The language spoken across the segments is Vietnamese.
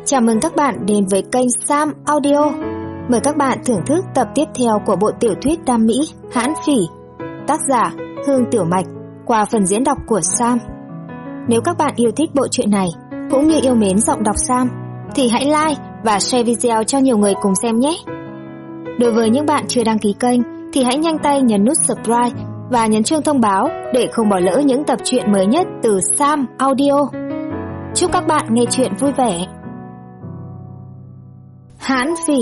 Chào mừng các bạn đến với kênh Sam Audio. Mời các bạn thưởng thức tập tiếp theo của bộ tiểu thuyết Nam Mỹ Hãn Phỉ, tác giả Hương Tiểu Mạch, qua phần diễn đọc của Sam. Nếu các bạn yêu thích bộ truyện này, cũng như yêu mến giọng đọc Sam, thì hãy like và share video cho nhiều người cùng xem nhé. Đối với những bạn chưa đăng ký kênh, thì hãy nhanh tay nhấn nút subscribe và nhấn chuông thông báo để không bỏ lỡ những tập truyện mới nhất từ Sam Audio. Chúc các bạn nghe truyện vui vẻ. Hãn Phỉ,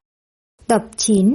tập 9.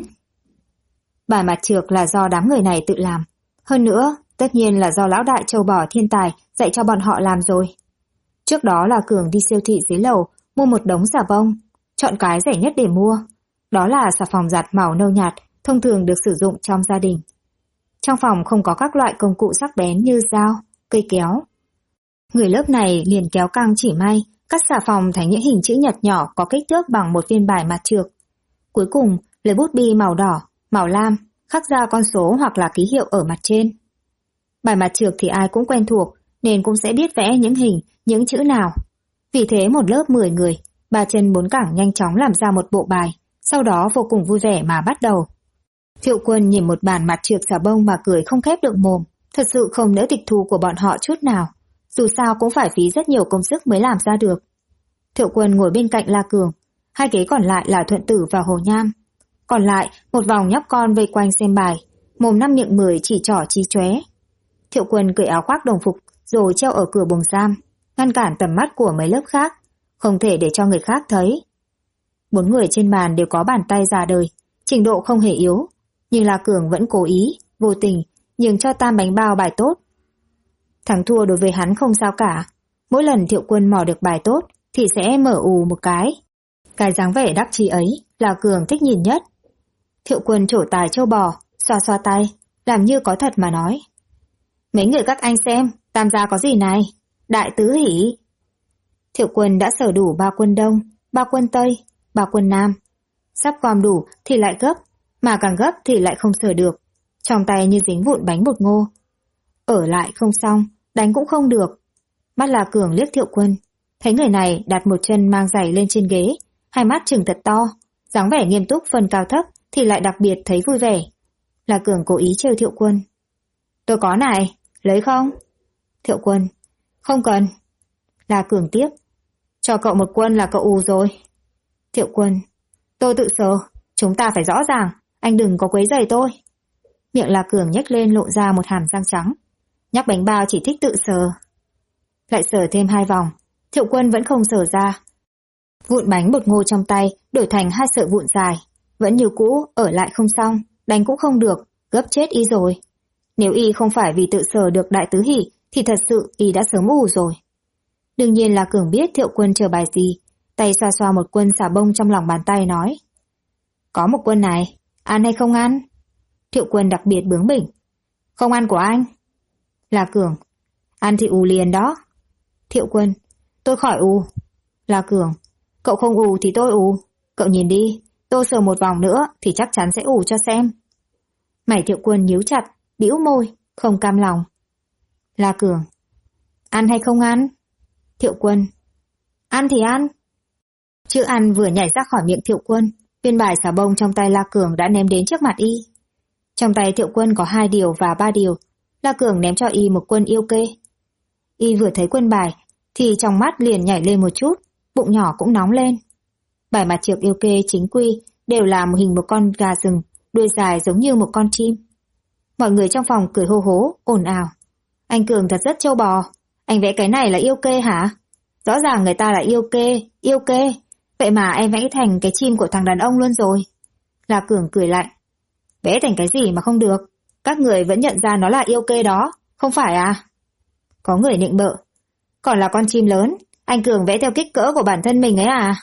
Bài mặt trược là do đám người này tự làm. Hơn nữa, tất nhiên là do lão đại châu bò thiên tài dạy cho bọn họ làm rồi. Trước đó là Cường đi siêu thị dưới lầu mua một đống xà bông, chọn cái rẻ nhất để mua. Đó là xà phòng giặt màu nâu nhạt, thông thường được sử dụng trong gia đình. Trong phòng không có các loại công cụ sắc bén như dao, cây kéo. Người lớp này liền kéo căng chỉ may, cắt xà phòng thành những hình chữ nhật nhỏ có kích thước bằng một viên bài mặt trược. Cuối cùng, lấy bút bi màu đỏ, màu lam, khắc ra con số hoặc là ký hiệu ở mặt trên. Bài mặt trược thì ai cũng quen thuộc, nên cũng sẽ biết vẽ những hình, những chữ nào. Vì thế một lớp 10 người, 3 chân 4 cẳng nhanh chóng làm ra một bộ bài, sau đó vô cùng vui vẻ mà bắt đầu. Thiệu Quân nhìn một bàn mặt trược xà bông mà cười không khép được mồm, thật sự không nỡ tịch thu của bọn họ chút nào. Dù sao cũng phải phí rất nhiều công sức mới làm ra được. Thiệu Quân ngồi bên cạnh La Cường, hai ghế còn lại là Thuận Tử và Hồ Nham. Còn lại, một vòng nhóc con vây quanh xem bài, mồm năm miệng mười chỉ trỏ chí chóe. Thiệu Quân cởi áo khoác đồng phục rồi treo ở cửa buồng giam, ngăn cản tầm mắt của mấy lớp khác, không thể để cho người khác thấy. 4 người trên bàn đều có bàn tay già đời, trình độ không hề yếu, nhưng La Cường vẫn cố ý, vô tình, nhường cho tam bánh bao bài tốt. Thắng thua đối với hắn không sao cả. Mỗi lần Thiệu Quân mò được bài tốt thì sẽ mở ù một cái. Cái dáng vẻ đắc chí ấy là Cường thích nhìn nhất. Thiệu Quân trổ tài châu bò, xoa xoa tay, làm như có thật mà nói. Mấy người các anh xem, tam gia có gì này? Đại tứ hỉ. Thiệu Quân đã sở đủ 3 quân Đông, 3 quân Tây, 3 quân Nam. Sắp gom đủ thì lại gấp, mà càng gấp thì lại không sở được. Trong tay như dính vụn bánh bột ngô. Ở lại không xong, đánh cũng không được. Mắt La Cường liếc Thiệu Quân, thấy người này đặt một chân mang giày lên trên ghế, hai mắt trừng thật to, dáng vẻ nghiêm túc phần cao thấp thì lại đặc biệt thấy vui vẻ. La Cường cố ý trêu Thiệu Quân. Tôi có này, lấy không? Thiệu Quân, không cần. La Cường tiếp, cho cậu một quân là cậu ù rồi. Thiệu Quân, tôi tự sờ, chúng ta phải rõ ràng, anh đừng có quấy rầy tôi. Miệng La Cường nhếch lên lộ ra một hàm răng trắng. Nhắc bánh bao chỉ thích tự sờ. Lại sờ thêm 2 vòng, Thiệu Quân vẫn không sờ ra. Vụn bánh bột ngô trong tay đổi thành 2 sợi vụn dài. Vẫn như cũ, ở lại không xong, đánh cũng không được, gấp chết y rồi. Nếu y không phải vì tự sờ được đại tứ hỉ thì thật sự y đã sớm ù rồi. Đương nhiên là Cường biết Thiệu Quân chờ bài gì, tay xoa xoa một quân xà bông trong lòng bàn tay nói. Có một quân này, ăn hay không ăn? Thiệu Quân đặc biệt bướng bỉnh. Không ăn của anh. La Cường, ăn thì ù liền đó. Thiệu Quân, tôi khỏi ù. La Cường, cậu không ù thì tôi ù. Cậu nhìn đi, tôi sờ một vòng nữa thì chắc chắn sẽ ù cho xem. Mày Thiệu Quân nhíu chặt, bĩu môi, không cam lòng. La Cường, ăn hay không ăn? Thiệu Quân, ăn thì ăn. Chữ ăn vừa nhảy ra khỏi miệng Thiệu Quân, viên bài xà bông trong tay La Cường đã ném đến trước mặt y. Trong tay Thiệu Quân có 2 điều và 3 điều. La Cường ném cho y một quân yêu kê. Y vừa thấy quân bài thì trong mắt liền nhảy lên một chút, bụng nhỏ cũng nóng lên. Bài mặt trược yêu kê chính quy đều là một hình một con gà rừng, đuôi dài giống như một con chim. Mọi người trong phòng cười hô hố, ồn ào. Anh Cường thật rất trâu bò, anh vẽ cái này là yêu kê hả? Rõ ràng người ta là yêu kê. Vậy mà em vẽ thành cái chim của thằng đàn ông luôn rồi. La Cường cười lạnh. Vẽ thành cái gì mà không được? Các người vẫn nhận ra nó là yêu kê đó, không phải à? Có người nịnh bợ. Còn là con chim lớn, anh Cường vẽ theo kích cỡ của bản thân mình ấy à?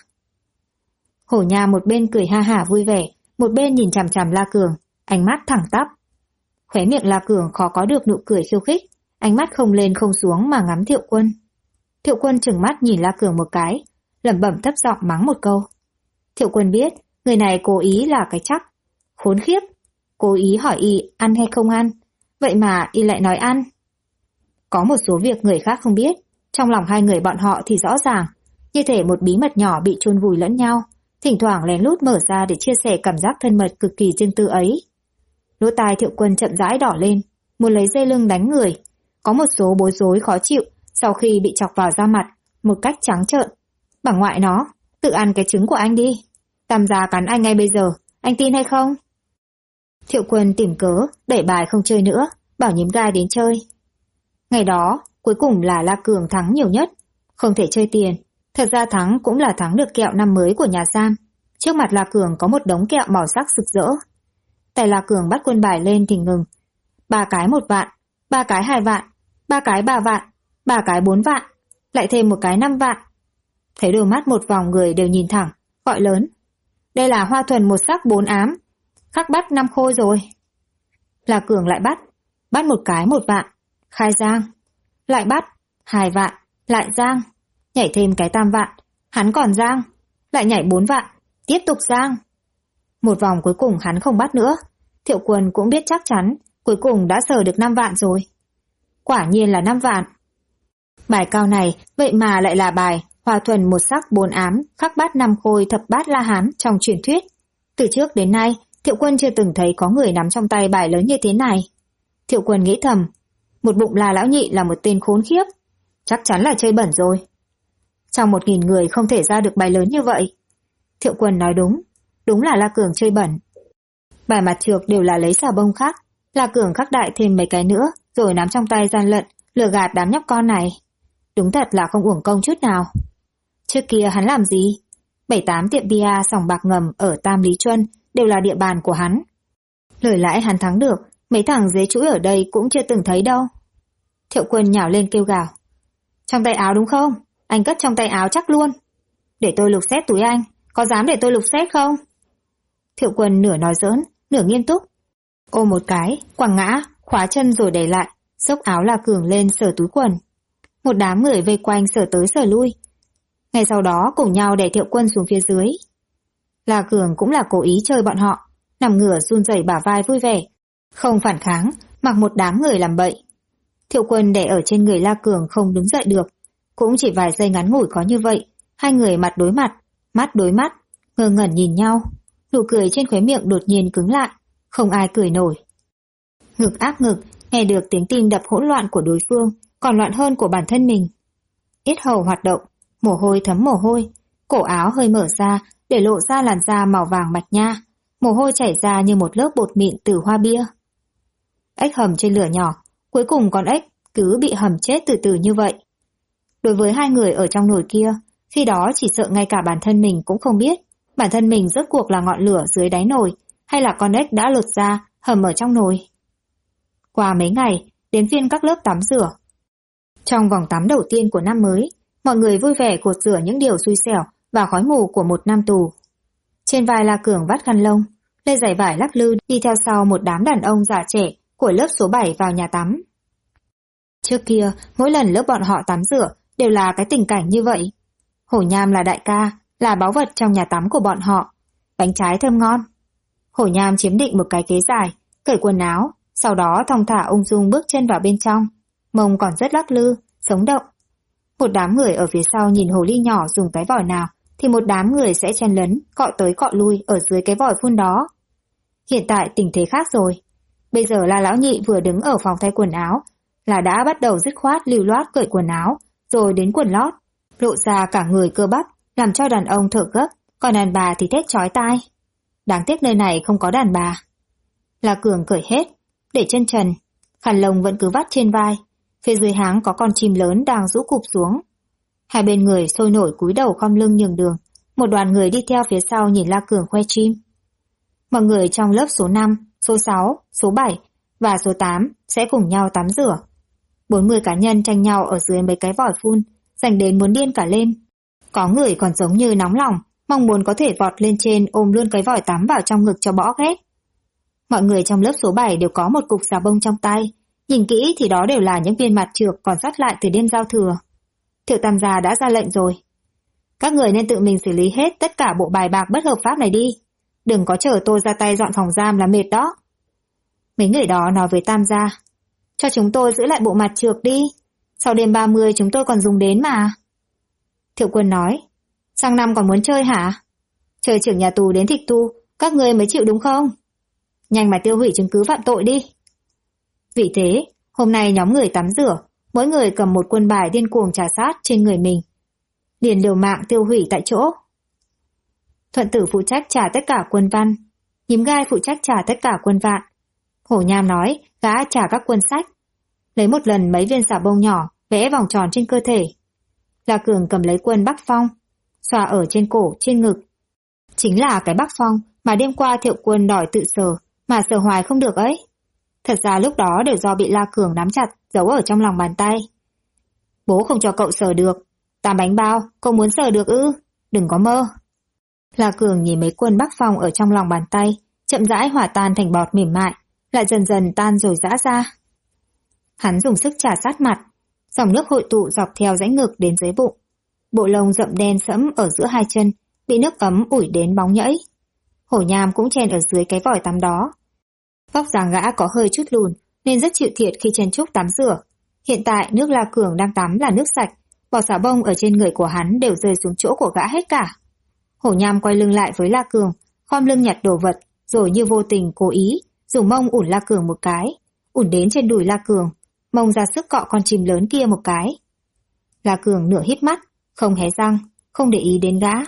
Hổ Nha một bên cười ha hả vui vẻ, một bên nhìn chằm chằm La Cường, ánh mắt thẳng tắp. Khóe miệng La Cường khó có được nụ cười khiêu khích, ánh mắt không lên không xuống mà ngắm Thiệu Quân. Thiệu Quân trừng mắt nhìn La Cường một cái, lẩm bẩm thấp giọng mắng một câu. Thiệu Quân biết, người này cố ý là cái chắc. Khốn khiếp, cố ý hỏi y ăn hay không ăn, vậy mà y lại nói ăn. Có một số việc người khác không biết, trong lòng hai người bọn họ thì rõ ràng, như thể một bí mật nhỏ bị chôn vùi lẫn nhau, thỉnh thoảng lén lút mở ra để chia sẻ cảm giác thân mật cực kỳ riêng tư ấy. Lỗ tai Thiệu Quân chậm rãi đỏ lên, muốn lấy dây lưng đánh người. Có một số bối rối khó chịu sau khi bị chọc vào da mặt một cách trắng trợn. Bà ngoại nó, tự ăn cái trứng của anh đi. Tam gia cắn anh ngay bây giờ, anh tin hay không? Thiệu Quân tìm cớ, đẩy bài không chơi nữa, bảo Nhím Gai đến chơi. Ngày đó, cuối cùng là La Cường thắng nhiều nhất. Không thể chơi tiền, thật ra thắng cũng là thắng được kẹo năm mới của nhà giam. Trước mặt La Cường có một đống kẹo màu sắc rực rỡ. Tay La Cường bắt quân bài lên thì ngừng. 3 cái 1 vạn, 3 cái 2 vạn, 3 cái 3 vạn, 3 cái 4 vạn, lại thêm một cái 5 vạn. Thấy đôi mắt một vòng người đều nhìn thẳng, gọi lớn. Đây là hoa thuần một sắc 4 ám, khắc bắt 5 khôi rồi. La Cường lại bắt 1 cái 1 vạn, khai giang. Lại bắt, 2 vạn, lại giang. Nhảy thêm cái 3 vạn, hắn còn giang. Lại nhảy 4 vạn, tiếp tục giang. Một vòng cuối cùng hắn không bắt nữa. Thiệu Quân cũng biết chắc chắn, cuối cùng đã sờ được 5 vạn rồi. Quả nhiên là 5 vạn. Bài cao này, vậy mà lại là bài hoa thuần một sắc 4 ám, khắc bát 5 khôi thập bát La Hán trong truyền thuyết. Từ trước đến nay, Thiệu Quân chưa từng thấy có người nắm trong tay bài lớn như thế này. Thiệu Quân nghĩ thầm, một bụng La lão nhị là một tên khốn khiếp, chắc chắn là chơi bẩn rồi. Trong 1000 người không thể ra được bài lớn như vậy. Thiệu Quân nói đúng là La Cường chơi bẩn. Bài mặt trược đều là lấy xà bông khắc, La Cường khắc đại thêm mấy cái nữa, rồi nắm trong tay gian lận, lừa gạt đám nhóc con này. Đúng thật là không uổng công chút nào. Trước kia hắn làm gì? 7-8 tiệm bia sòng bạc ngầm ở Tam Lý Chuân đều là địa bàn của hắn. Lời lãi hắn thắng được, mấy thằng dế chuỗi ở đây cũng chưa từng thấy đâu. Thiệu Quân nhào lên kêu gào. Trong tay áo đúng không? Anh cất trong tay áo chắc luôn. Để tôi lục xét túi anh, có dám để tôi lục xét không? Thiệu Quân nửa nói giỡn, nửa nghiêm túc. Ôm một cái, quẳng ngã, khóa chân rồi đẩy lại, xốc áo La Cường lên sờ túi quần. Một đám người vây quanh sờ tới sờ lui. Ngay sau đó cùng nhau đẩy Thiệu Quân xuống phía dưới. La Cường cũng là cố ý chơi bọn họ, nằm ngửa run rẩy bả vai vui vẻ, không phản kháng, mặc một đám người làm bậy. Thiệu Quân đè ở trên người La Cường không đứng dậy được, cũng chỉ vài giây ngắn ngủi có như vậy, hai người mặt đối mặt, mắt đối mắt, ngơ ngẩn nhìn nhau, nụ cười trên khóe miệng đột nhiên cứng lại, không ai cười nổi. Ngực áp ngực, nghe được tiếng tim đập hỗn loạn của đối phương, còn loạn hơn của bản thân mình. Yết hầu hoạt động, mồ hôi thấm mồ hôi, cổ áo hơi mở ra để lộ ra làn da màu vàng mạch nha, mồ hôi chảy ra như một lớp bột mịn từ hoa bia. Ếch hầm trên lửa nhỏ, cuối cùng con ếch cứ bị hầm chết từ từ như vậy. Đối với hai người ở trong nồi kia, khi đó chỉ sợ ngay cả bản thân mình cũng không biết, bản thân mình rốt cuộc là ngọn lửa dưới đáy nồi, hay là con ếch đã lột ra, hầm ở trong nồi. Qua mấy ngày, đến phiên các lớp tắm rửa. Trong vòng tắm đầu tiên của năm mới, mọi người vui vẻ gột rửa những điều xui xẻo và khói mù của một năm tù. Trên vai La Cường vắt khăn lông, lê giày vải lắc lư đi theo sau một đám đàn ông già trẻ của lớp số 7 vào nhà tắm. Trước kia, mỗi lần lớp bọn họ tắm rửa đều là cái tình cảnh như vậy. Hổ Nham là đại ca, là báu vật trong nhà tắm của bọn họ. Bánh trái thơm ngon. Hổ Nham chiếm định một cái ghế dài, cởi quần áo, sau đó thong thả ung dung bước chân vào bên trong. Mông còn rất lắc lư, sống động. Một đám người ở phía sau nhìn hồ ly nhỏ dùng cái vòi nào, thì một đám người sẽ chen lấn, cọ tới cọ lui ở dưới cái vòi phun đó. Hiện tại tình thế khác rồi. Bây giờ La lão nhị vừa đứng ở phòng thay quần áo, là đã bắt đầu dứt khoát lưu loát cởi quần áo, rồi đến quần lót, lộ ra cả người cơ bắp, làm cho đàn ông thở gấp, còn đàn bà thì thét chói tai. Đáng tiếc nơi này không có đàn bà. La Cường cởi hết, để chân trần, khăn lông vẫn cứ vắt trên vai, phía dưới háng có con chim lớn đang rũ cụp xuống. Hai bên người sôi nổi cúi đầu khom lưng nhường đường, một đoàn người đi theo phía sau nhìn La Cường khoe chim. Mọi người trong lớp số 5, số 6, số 7 và số 8 sẽ cùng nhau tắm rửa. 40 cá nhân tranh nhau ở dưới mấy cái vòi phun, dành đến muốn điên cả lên. Có người còn giống như nóng lòng, mong muốn có thể vọt lên trên ôm luôn cái vòi tắm vào trong ngực cho bõ ghét. Mọi người trong lớp số 7 đều có một cục xà bông trong tay, nhìn kỹ thì đó đều là những viên mặt trược còn sót lại từ đêm giao thừa. Thiệu Tam gia đã ra lệnh rồi. Các người nên tự mình xử lý hết tất cả bộ bài bạc bất hợp pháp này đi. Đừng có chờ tôi ra tay dọn phòng giam là mệt đó. Mấy người đó nói với Tam gia, cho chúng tôi giữ lại bộ mặt trược đi. Sau đêm 30 chúng tôi còn dùng đến mà. Thiệu Quân nói, sang năm còn muốn chơi hả? Chờ trưởng nhà tù đến tịch thu, các ngươi mới chịu đúng không? Nhanh mà tiêu hủy chứng cứ phạm tội đi. Vì thế, hôm nay nhóm người tắm rửa, mỗi người cầm một quân bài điên cuồng trà sát trên người mình. Liền liều mạng tiêu hủy tại chỗ. Thuận Tử phụ trách trả tất cả quân văn, Nhím Gai phụ trách trả tất cả quân vạn. Hổ Nham nói gã trả các quân sách. Lấy một lần mấy viên xà bông nhỏ, vẽ vòng tròn trên cơ thể. La Cường cầm lấy quân Bắc Phong, xòa ở trên cổ, trên ngực. Chính là cái Bắc Phong mà đêm qua Thiệu Quân đòi tự sờ, mà sờ hoài không được ấy. Thật ra lúc đó đều do bị La Cường nắm chặt, giấu ở trong lòng bàn tay. Bố không cho cậu sờ được. 8 bánh bao, cậu muốn sờ được ư? Đừng có mơ. La Cường nhìn mấy quân Bắc Phong ở trong lòng bàn tay, chậm rãi hòa tan thành bọt mềm mại, lại dần dần tan rồi giã ra. Hắn dùng sức trà sát mặt, dòng nước hội tụ dọc theo dãy ngực đến dưới bụng. Bộ lông rậm đen sẫm ở giữa hai chân, bị nước ấm ủi đến bóng nhẫy. Hổ Nham cũng chen ở dưới cái vòi tắm đó. Vóc dáng gã có hơi chút lùn, nên rất chịu thiệt khi chen chúc tắm rửa. Hiện tại nước La Cường đang tắm là nước sạch, bọt xà bông ở trên người của hắn đều rơi xuống chỗ của gã hết cả. Hổ Nham quay lưng lại với La Cường, khom lưng nhặt đồ vật, rồi như vô tình cố ý dùng mông ủn La Cường một cái, ủn đến trên đùi La Cường, mông ra sức cọ con chim lớn kia một cái. La Cường nửa híp mắt, không hé răng, không để ý đến gã.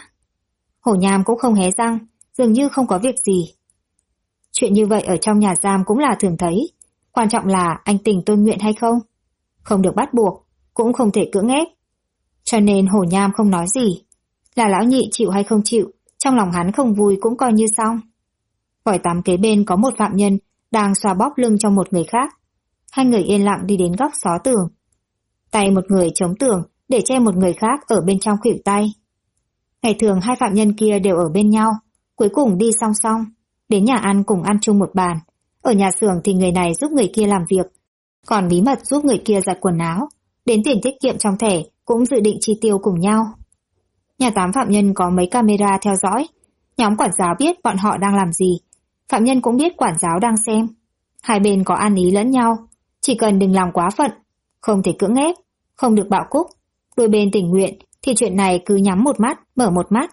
Hổ Nham cũng không hé răng, dường như không có việc gì. Chuyện như vậy ở trong nhà giam cũng là thường thấy, quan trọng là anh tình tôi nguyện hay không. Không được bắt buộc, cũng không thể cưỡng ép. Cho nên Hổ Nham không nói gì. Là lão nhị chịu hay không chịu, trong lòng hắn không vui cũng coi như xong. Vòi tắm kế bên có một phạm nhân đang xoa bóp lưng cho một người khác. Hai người yên lặng đi đến góc xó tường. Tay một người chống tường để che một người khác ở bên trong khuỷu tay. Ngày thường hai phạm nhân kia đều ở bên nhau, cuối cùng đi song song, đến nhà ăn cùng ăn chung một bàn. Ở nhà xưởng thì người này giúp người kia làm việc, còn bí mật giúp người kia giặt quần áo. Đến tiền tiết kiệm trong thẻ cũng dự định chi tiêu cùng nhau. Nhà tắm phạm nhân có mấy camera theo dõi. Nhóm quản giáo biết bọn họ đang làm gì. Phạm nhân cũng biết quản giáo đang xem. Hai bên có ăn ý lẫn nhau. Chỉ cần đừng làm quá phận. Không thể cưỡng ép. Không được bạo cúc. Đôi bên tình nguyện thì chuyện này cứ nhắm một mắt, mở một mắt.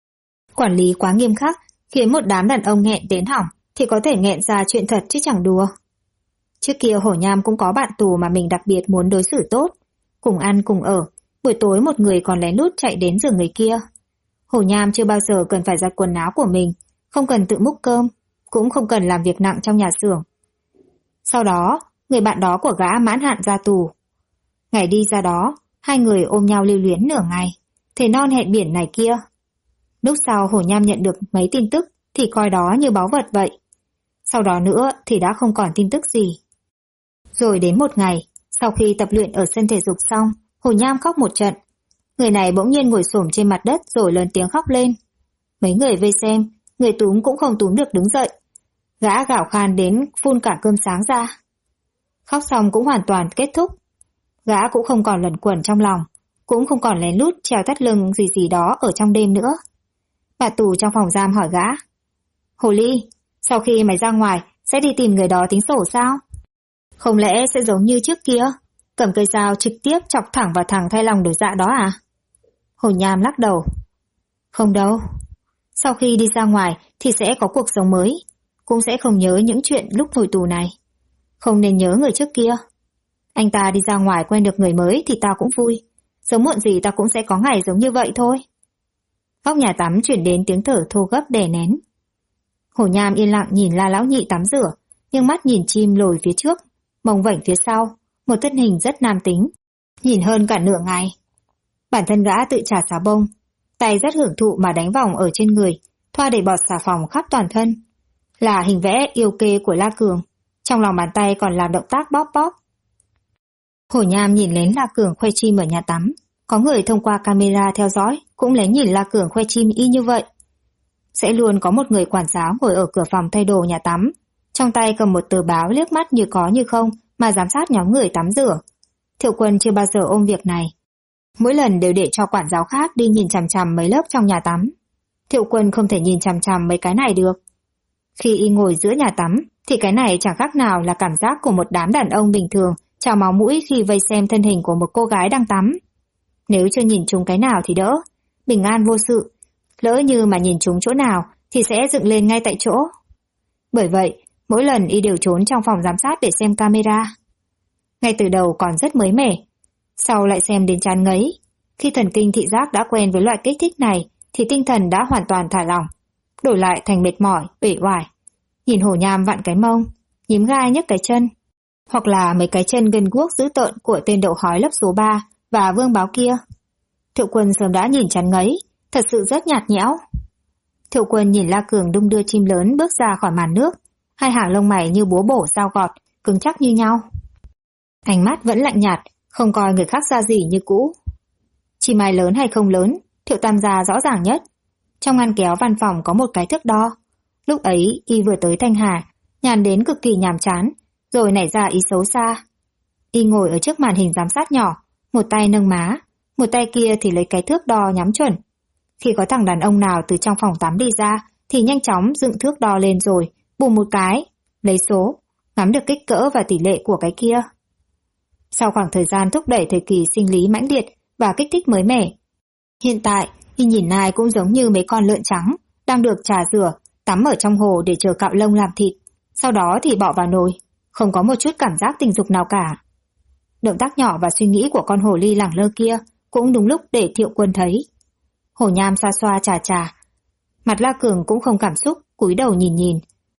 Quản lý quá nghiêm khắc khiến một đám đàn ông nghẹn đến hỏng thì có thể nghẹn ra chuyện thật chứ chẳng đùa. Trước kia Hổ Nham cũng có bạn tù mà mình đặc biệt muốn đối xử tốt. Cùng ăn cùng ở. Buổi tối một người còn lén lút chạy đến giường người kia. Hổ Nham chưa bao giờ cần phải giặt quần áo của mình, không cần tự múc cơm, cũng không cần làm việc nặng trong nhà xưởng. Sau đó, người bạn đó của gã mãn hạn ra tù. Ngày đi ra đó, hai người ôm nhau lưu luyến nửa ngày, thề non hẹn biển này kia. Lúc sau Hổ Nham nhận được mấy tin tức thì coi đó như báu vật vậy. Sau đó nữa thì đã không còn tin tức gì. Rồi đến một ngày, sau khi tập luyện ở sân thể dục xong, Hổ Nham khóc một trận. Người này bỗng nhiên ngồi xổm trên mặt đất rồi lớn tiếng khóc lên. Mấy người vây xem, người túm cũng không túm được đứng dậy. Gã gào khan đến phun cả cơm sáng ra. Khóc xong cũng hoàn toàn kết thúc. Gã cũng không còn luẩn quẩn trong lòng, cũng không còn lén lút trèo thắt lưng gì gì đó ở trong đêm nữa. Bà tù trong phòng giam hỏi gã. Hồ Ly, sau khi mày ra ngoài sẽ đi tìm người đó tính sổ sao? Không lẽ sẽ giống như trước kia? Cầm cây dao trực tiếp chọc thẳng vào thằng thay lòng đổi dạ đó à? Hổ Nham lắc đầu. Không đâu. Sau khi đi ra ngoài thì sẽ có cuộc sống mới. Cũng sẽ không nhớ những chuyện lúc ngồi tù này. Không nên nhớ người trước kia. Anh ta đi ra ngoài quen được người mới thì tao cũng vui. Sớm muộn gì tao cũng sẽ có ngày giống như vậy thôi. Góc nhà tắm chuyển đến tiếng thở thô gấp đè nén. Hổ Nham yên lặng nhìn La lão nhị tắm rửa, nhưng mắt nhìn chim lồi phía trước, mông vảnh phía sau, một thân hình rất nam tính, nhìn hơn cả nửa ngày. Bản thân gã tự trả xà bông, tay rất hưởng thụ mà đánh vòng ở trên người, thoa đầy bọt xà phòng khắp toàn thân. Là hình vẽ yêu kê của La Cường, trong lòng bàn tay còn làm động tác bóp bóp. Hổ Nham nhìn lén La Cường khoe chim ở nhà tắm, có người thông qua camera theo dõi cũng lén nhìn La Cường khoe chim y như vậy. Sẽ luôn có một người quản giáo ngồi ở cửa phòng thay đồ nhà tắm, trong tay cầm một tờ báo liếc mắt như có như không mà giám sát nhóm người tắm rửa. Thiệu Quân chưa bao giờ ôm việc này. Mỗi lần đều để cho quản giáo khác đi nhìn chằm chằm mấy lớp trong nhà tắm. Thiệu Quân không thể nhìn chằm chằm mấy cái này được. Khi y ngồi giữa nhà tắm thì cái này chẳng khác nào là cảm giác của một đám đàn ông bình thường trào máu mũi khi vây xem thân hình của một cô gái đang tắm. Nếu chưa nhìn trúng cái nào thì đỡ, bình an vô sự. Lỡ như mà nhìn trúng chỗ nào thì sẽ dựng lên ngay tại chỗ. Bởi vậy, mỗi lần y đều trốn trong phòng giám sát để xem camera. Ngay từ đầu còn rất mới mẻ, sau lại xem đến chán ngấy. Khi thần kinh thị giác đã quen với loại kích thích này thì tinh thần đã hoàn toàn thả lỏng, đổi lại thành mệt mỏi, uể oải. Nhìn hổ nham vặn cái mông, nhím gai nhấc cái chân, hoặc là mấy cái chân gân guốc dữ tợn của tên đậu hói lớp số 3 và vương báo kia. Thiệu Quân sớm đã nhìn chán ngấy, thật sự rất nhạt nhẽo. Thiệu Quân nhìn La Cường đung đưa chim lớn bước ra khỏi màn nước, hai hàng lông mày như búa bổ dao gọt, cứng chắc như nhau. Ánh mắt vẫn lạnh nhạt, không coi người khác ra gì như cũ. Chim mai lớn hay không lớn, Thiệu Tam gia rõ ràng nhất. Trong ngăn kéo văn phòng có một cái thước đo. Lúc ấy y vừa tới Thanh Hà, nhàn đến cực kỳ nhàm chán, rồi nảy ra ý xấu xa. Y ngồi ở trước màn hình giám sát nhỏ, một tay nâng má, một tay kia thì lấy cái thước đo nhắm chuẩn. Khi có thằng đàn ông nào từ trong phòng tắm đi ra thì nhanh chóng dựng thước đo lên rồi bùm một cái, lấy số, ngắm được kích cỡ và tỷ lệ của cái kia. Sau khoảng thời gian thúc đẩy thời kỳ sinh lý mãnh liệt và kích thích mới mẻ, hiện tại y nhìn ai cũng giống như mấy con lợn trắng đang được trà rửa, tắm ở trong hồ để chờ cạo lông làm thịt, sau đó thì bỏ vào nồi, không có một chút cảm giác tình dục nào cả. Động tác nhỏ và suy nghĩ của con hồ ly lẳng lơ kia cũng đúng lúc để Thiệu Quân thấy. Hổ nham xoa xoa chà chà, mặt La Cường cũng không cảm xúc, cúi đầu nhìn nhìn.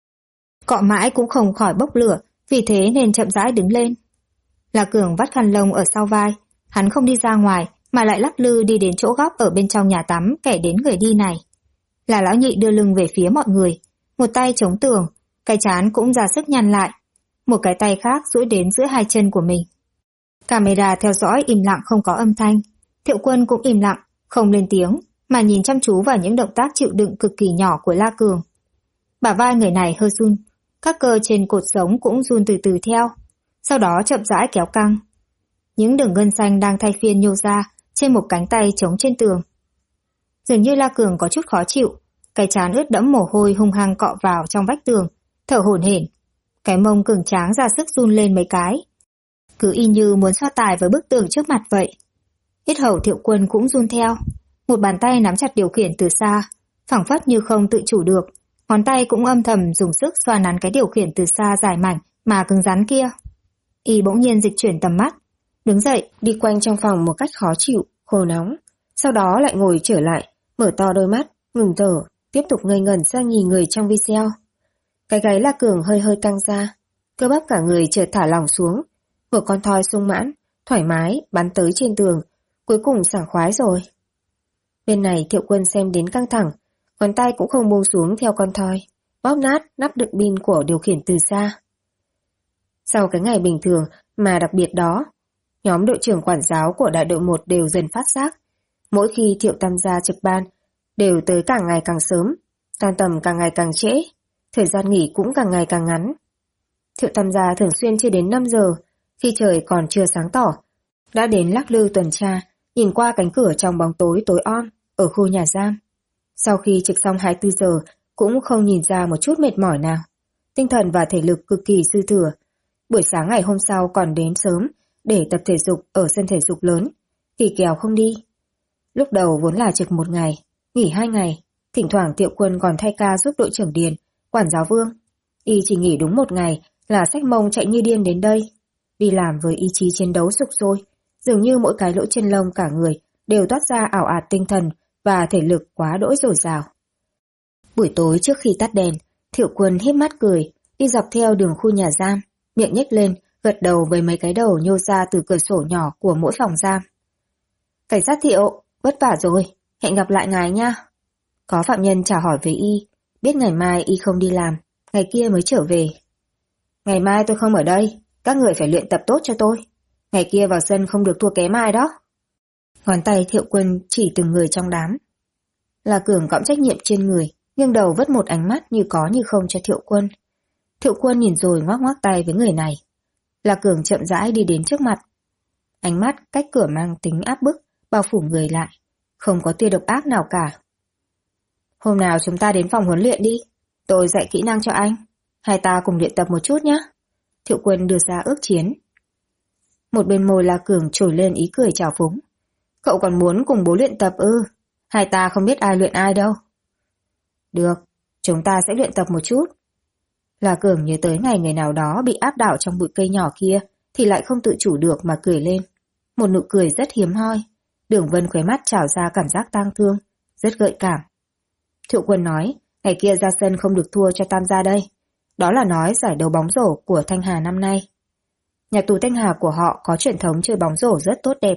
Cọ mãi cũng không khỏi bốc lửa, vì thế nên chậm rãi đứng lên. La Cường vắt khăn lông ở sau vai, hắn không đi ra ngoài mà lại lắc lư đi đến chỗ góc ở bên trong nhà tắm kẻ đến người đi này. Là lão nhị đưa lưng về phía mọi người, một tay chống tường, cái trán cũng ra sức nhăn lại, một cái tay khác duỗi đến giữa hai chân của mình. Camera theo dõi im lặng không có âm thanh, Thiệu Quân cũng im lặng, không lên tiếng, mà nhìn chăm chú vào những động tác chịu đựng cực kỳ nhỏ của La Cường. Bả vai người này hơi run, các cơ trên cột sống cũng run từ từ theo, sau đó chậm rãi kéo căng. Những đường gân xanh đang thay phiên nhô ra trên một cánh tay chống trên tường. Dường như La Cường có chút khó chịu, cái trán ướt đẫm mồ hôi hung hăng cọ vào trong vách tường, thở hổn hển, cái mông cường tráng ra sức run lên mấy cái. Cứ y như muốn so tài với bức tường trước mặt vậy. Yết hầu Thiệu Quân cũng run theo, một bàn tay nắm chặt điều khiển từ xa, phảng phất như không tự chủ được, ngón tay cũng âm thầm dùng sức xoa nắn cái điều khiển từ xa dài mảnh mà cứng rắn kia. Y bỗng nhiên dịch chuyển tầm mắt, đứng dậy đi quanh trong phòng một cách khó chịu, khô nóng, sau đó lại ngồi trở lại, mở to đôi mắt, ngừng thở, tiếp tục ngây ngẩn sang nhìn người trong video. Cái gáy La Cường hơi hơi căng ra, cơ bắp cả người chợt thả lỏng xuống, một con thoi sung mãn, thoải mái bắn tới trên tường, cuối cùng sảng khoái rồi. Bên này Thiệu Quân xem đến căng thẳng, ngón tay cũng không buông xuống theo con thoi, bóp nát nắp đựng pin của điều khiển từ xa. Sau cái ngày bình thường mà đặc biệt đó, nhóm đội trưởng quản giáo của đại đội 1 đều dần phát giác. Mỗi khi Thiệu Tam gia trực ban, đều tới càng ngày càng sớm, tan tầm càng ngày càng trễ, thời gian nghỉ cũng càng ngày càng ngắn. Thiệu Tam gia thường xuyên chưa đến 5 giờ, khi trời còn chưa sáng tỏ, đã đến lắc lư tuần tra, nhìn qua cánh cửa trong bóng tối tối om ở khu nhà giam. Sau khi trực xong 24 giờ, cũng không nhìn ra một chút mệt mỏi nào. Tinh thần và thể lực cực kỳ dư thừa. Buổi sáng ngày hôm sau còn đến sớm để tập thể dục ở sân thể dục lớn, kỳ kèo không đi. Lúc đầu vốn là trực 1 ngày, nghỉ 2 ngày, thỉnh thoảng Thiệu Quân còn thay ca giúp đội trưởng Điền, quản giáo Vương. Y chỉ nghỉ đúng 1 ngày là xách mông chạy như điên đến đây. Đi làm với ý chí chiến đấu sục sôi, dường như mỗi cái lỗ chân lông cả người đều toát ra ảo ạt tinh thần và thể lực quá đỗi dồi dào. Buổi tối trước khi tắt đèn, Thiệu Quân híp mắt cười, đi dọc theo đường khu nhà giam, miệng nhếch lên, gật đầu với mấy cái đầu nhô ra từ cửa sổ nhỏ của mỗi phòng giam. Cảnh sát Thiệu, vất vả rồi, hẹn gặp lại ngài nha. Có phạm nhân chào hỏi với y, biết ngày mai y không đi làm, ngày kia mới trở về. Ngày mai tôi không ở đây, các người phải luyện tập tốt cho tôi. Ngày kia vào sân không được thua kém ai đó. Ngón tay Thiệu Quân chỉ từng người trong đám. La Cường cõng trách nhiệm trên người, nghiêng đầu vất một ánh mắt như có như không cho Thiệu Quân. Thiệu Quân nhìn rồi ngoắc ngoắc tay với người này. La Cường chậm rãi đi đến trước mặt. Ánh mắt cách cửa mang tính áp bức, bao phủ người lại, không có tia độc ác nào cả. Hôm nào chúng ta đến phòng huấn luyện đi, tôi dạy kỹ năng cho anh. Hai ta cùng luyện tập một chút nhé. Thiệu Quân đưa ra ước chiến. Một bên môi La Cường trồi lên ý cười trào phúng. Cậu còn muốn cùng bố luyện tập ư? Hai ta không biết ai luyện ai đâu. Được, chúng ta sẽ luyện tập một chút. La Cường nhớ tới ngày người nào đó bị áp đảo trong bụi cây nhỏ kia thì lại không tự chủ được mà cười lên. Một nụ cười rất hiếm hoi. Đường Vân khóe mắt trào ra cảm giác tang thương, rất gợi cảm. Thiệu Quân nói, ngày kia ra sân không được thua cho Tam gia đây. Đó là nói giải đấu bóng rổ của Thanh Hà năm nay. Nhà tù Thanh Hà của họ có truyền thống chơi bóng rổ rất tốt đẹp.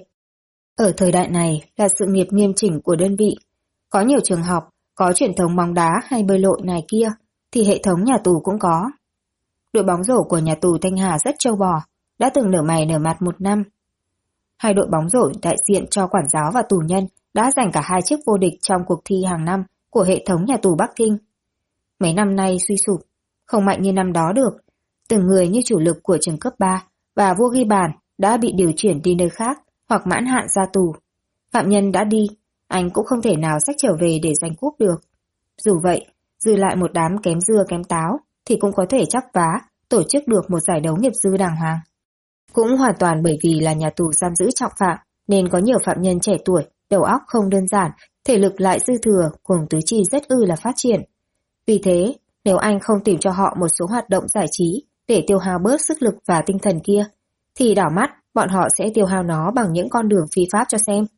Ở thời đại này là sự nghiệp nghiêm chỉnh của đơn vị. Có nhiều trường học, có truyền thống bóng đá hay bơi lội này kia, thì hệ thống nhà tù cũng có. Đội bóng rổ của nhà tù Thanh Hà rất trâu bò, đã từng nở mày nở mặt một năm. Hai đội bóng rổ đại diện cho quản giáo và tù nhân đã giành cả hai chức vô địch trong cuộc thi hàng năm của hệ thống nhà tù Bắc Kinh. Mấy năm nay suy sụp, không mạnh như năm đó được. Từng người như chủ lực của trường cấp 3 và vua ghi bàn đã bị điều chuyển đi nơi khác hoặc mãn hạn ra tù. Phạm nhân đã đi, anh cũng không thể nào xách trở về để giành cúp được. Dù vậy, dư lại một đám kém dưa kém táo thì cũng có thể chắp vá tổ chức được một giải đấu nghiệp dư đàng hoàng. Cũng hoàn toàn bởi vì là nhà tù giam giữ trọng phạm nên có nhiều phạm nhân trẻ tuổi, đầu óc không đơn giản, thể lực lại dư thừa cùng tứ chi rất là phát triển. Vì thế, nếu anh không tìm cho họ một số hoạt động giải trí để tiêu hao bớt sức lực và tinh thần kia, thì đảo mắt bọn họ sẽ tiêu hao nó bằng những con đường phi pháp cho xem.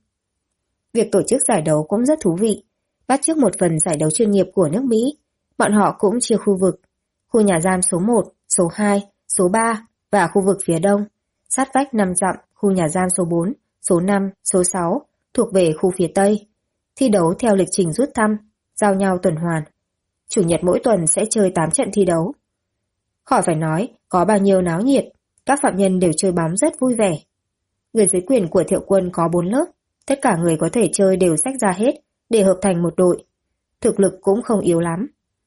Việc tổ chức giải đấu cũng rất thú vị. Bắt chước một phần giải đấu chuyên nghiệp của nước Mỹ, bọn họ cũng chia khu vực. Khu nhà giam số 1, số 2, số 3 và khu vực phía đông. Sát vách 5 dặm, khu nhà giam số 4, số 5, số 6 thuộc về khu phía tây. Thi đấu theo lịch trình rút thăm, giao nhau tuần hoàn. Chủ nhật mỗi tuần sẽ chơi 8 trận thi đấu. Khỏi phải nói, có bao nhiêu náo nhiệt, các phạm nhân đều chơi bóng rất vui vẻ. Người dưới quyền của Thiệu Quân có 4 lớp, tất cả người có thể chơi đều xách ra hết để hợp thành một đội. Thực lực cũng không yếu lắm.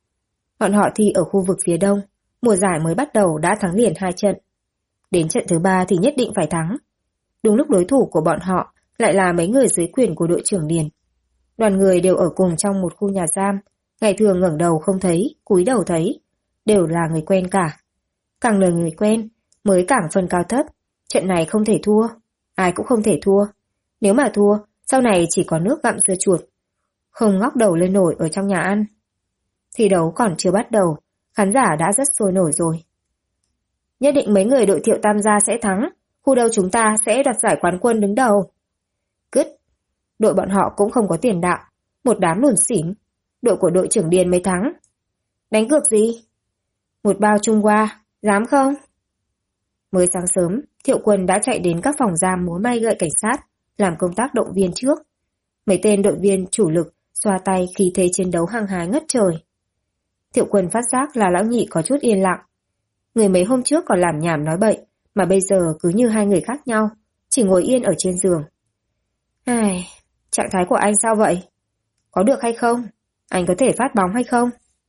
Bọn họ thi ở khu vực phía đông, mùa giải mới bắt đầu đã thắng liền 2 trận. Đến trận thứ 3 thì nhất định phải thắng. Đúng lúc đối thủ của bọn họ lại là mấy người dưới quyền của đội trưởng Điền. Đoàn người đều ở cùng trong một khu nhà giam, ngày thường ngẩng đầu không thấy, cúi đầu thấy, đều là người quen cả. Càng lời người quen, mới càng phân cao thấp, trận này không thể thua, ai cũng không thể thua. Nếu mà thua, sau này chỉ có nước gặm dưa chuột, không ngóc đầu lên nổi ở trong nhà ăn. Thi đấu còn chưa bắt đầu, khán giả đã rất sôi nổi rồi. Nhất định mấy người đội Thiệu Tam gia sẽ thắng, khu đâu chúng ta sẽ đoạt giải quán quân đứng đầu. Cứt, đội bọn họ cũng không có tiền đạo, một đám lùn xỉn, đội của đội trưởng Điền mới thắng. Đánh cược gì? Một bao Trung Hoa, dám không? Mới sáng sớm, Thiệu Quân đã chạy đến các phòng giam múa may gậy cảnh sát, làm công tác động viên trước. Mấy tên đội viên chủ lực xoa tay khi thế chiến đấu hăng hái ngất trời. Thiệu Quân phát giác là lão nhị có chút yên lặng. Người mấy hôm trước còn làm nhảm nói bậy, mà bây giờ cứ như hai người khác nhau, chỉ ngồi yên ở trên giường. Ai, trạng thái của anh sao vậy? Có được hay không? Anh có thể phát bóng hay không?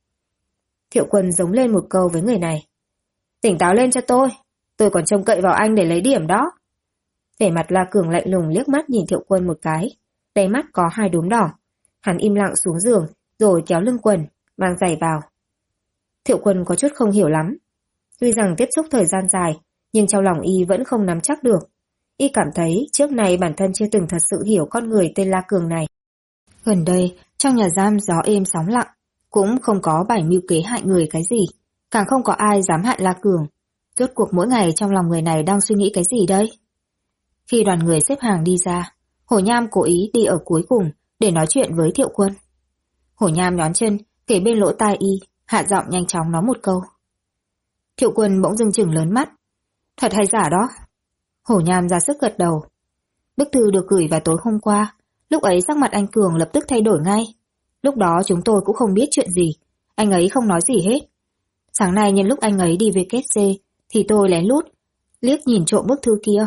Thiệu Quân giống lên một câu với người này. Tỉnh táo lên cho tôi còn trông cậy vào anh để lấy điểm đó. Vẻ mặt La Cường lạnh lùng liếc mắt nhìn Thiệu Quân một cái, đáy mắt có 2 đốm đỏ. Hắn im lặng xuống giường, rồi kéo lưng quần, mang giày vào. Thiệu Quân có chút không hiểu lắm. Tuy rằng tiếp xúc thời gian dài, nhưng trong lòng y vẫn không nắm chắc được. Y cảm thấy trước này bản thân chưa từng thật sự hiểu con người tên La Cường này. Gần đây, trong nhà giam gió êm sóng lặng, cũng không có bày mưu kế hại người cái gì, càng không có ai dám hại La Cường. Rốt cuộc mỗi ngày trong lòng người này đang suy nghĩ cái gì đây? Khi đoàn người xếp hàng đi ra, Hổ Nham cố ý đi ở cuối cùng để nói chuyện với Thiệu Quân. Hổ Nham nhón chân, kề bên lỗ tai y, hạ giọng nhanh chóng nói một câu. Thiệu Quân bỗng dưng chừng lớn mắt. Thật hay giả đó? Hổ Nham ra sức gật đầu. Bức thư được gửi vào tối hôm qua, lúc ấy sắc mặt anh Cường lập tức thay đổi ngay. Lúc đó chúng tôi cũng không biết chuyện gì, anh ấy không nói gì hết. Sáng nay nhân lúc anh ấy đi về kết xê, thì tôi lén lút, liếc nhìn trộm bức thư kia.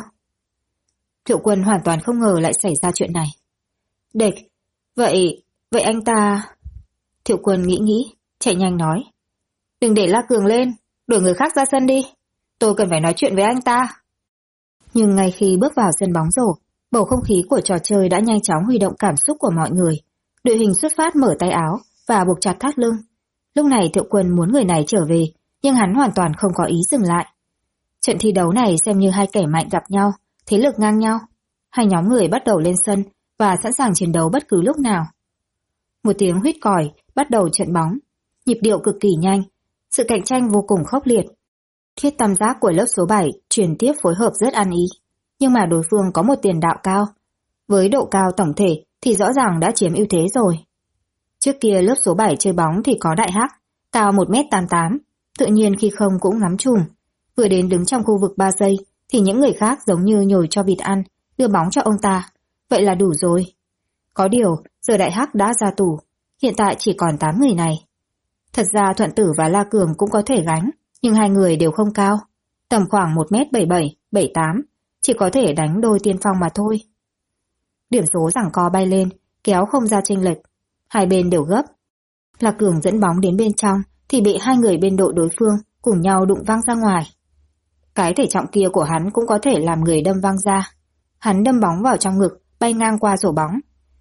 Thiệu Quân hoàn toàn không ngờ lại xảy ra chuyện này. Địch, vậy anh ta... Thiệu Quân nghĩ, chạy nhanh nói. Đừng để La Cường lên, đổi người khác ra sân đi. Tôi cần phải nói chuyện với anh ta. Nhưng ngay khi bước vào sân bóng rổ, bầu không khí của trò chơi đã nhanh chóng huy động cảm xúc của mọi người. Đội hình xuất phát mở tay áo và buộc chặt thắt lưng. Lúc này Thiệu Quân muốn người này trở về, nhưng hắn hoàn toàn không có ý dừng lại. Trận thi đấu này xem như hai kẻ mạnh gặp nhau, thế lực ngang nhau. Hai nhóm người bắt đầu lên sân, và sẵn sàng chiến đấu bất cứ lúc nào. Một tiếng huýt còi bắt đầu trận bóng, nhịp điệu cực kỳ nhanh, sự cạnh tranh vô cùng khốc liệt. Thiết tam giác của lớp số 7 truyền tiếp phối hợp rất ăn ý, nhưng mà đối phương có một tiền đạo cao. Với độ cao tổng thể thì rõ ràng đã chiếm ưu thế rồi. Trước kia lớp số 7 chơi bóng thì có Đại Hắc, cao 1m88, tự nhiên khi không cũng ngắm chùm. Vừa đến đứng trong khu vực 3 giây thì những người khác giống như nhồi cho vịt ăn, đưa bóng cho ông ta. Vậy là đủ rồi. Có điều, giờ Đại Hắc đã ra tù, hiện tại chỉ còn 8 người này. Thật ra Thuận Tử và La Cường cũng có thể gánh, nhưng hai người đều không cao. Tầm khoảng 1m77, 78, chỉ có thể đánh đôi tiên phong mà thôi. Điểm số giằng co bay lên, kéo không ra chênh lệch. Hai bên đều gấp. La Cường dẫn bóng đến bên trong thì bị hai người bên đội đối phương cùng nhau đụng văng ra ngoài. Cái thể trọng kia của hắn cũng có thể làm người đâm văng ra. Hắn đâm bóng vào trong ngực, bay ngang qua rổ bóng.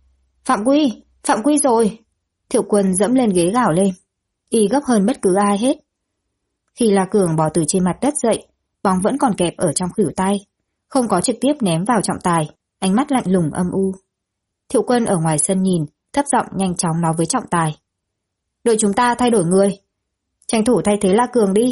Phạm quy rồi! Thiệu Quân dẫm lên ghế gào lên. Y gấp hơn bất cứ ai hết. Khi La Cường bò từ trên mặt đất dậy, bóng vẫn còn kẹp ở trong khuỷu tay, không có trực tiếp ném vào trọng tài, ánh mắt lạnh lùng âm u. Thiệu Quân ở ngoài sân nhìn, thấp giọng nhanh chóng nói với trọng tài. Đội chúng ta thay đổi người. Tranh thủ thay thế La Cường đi.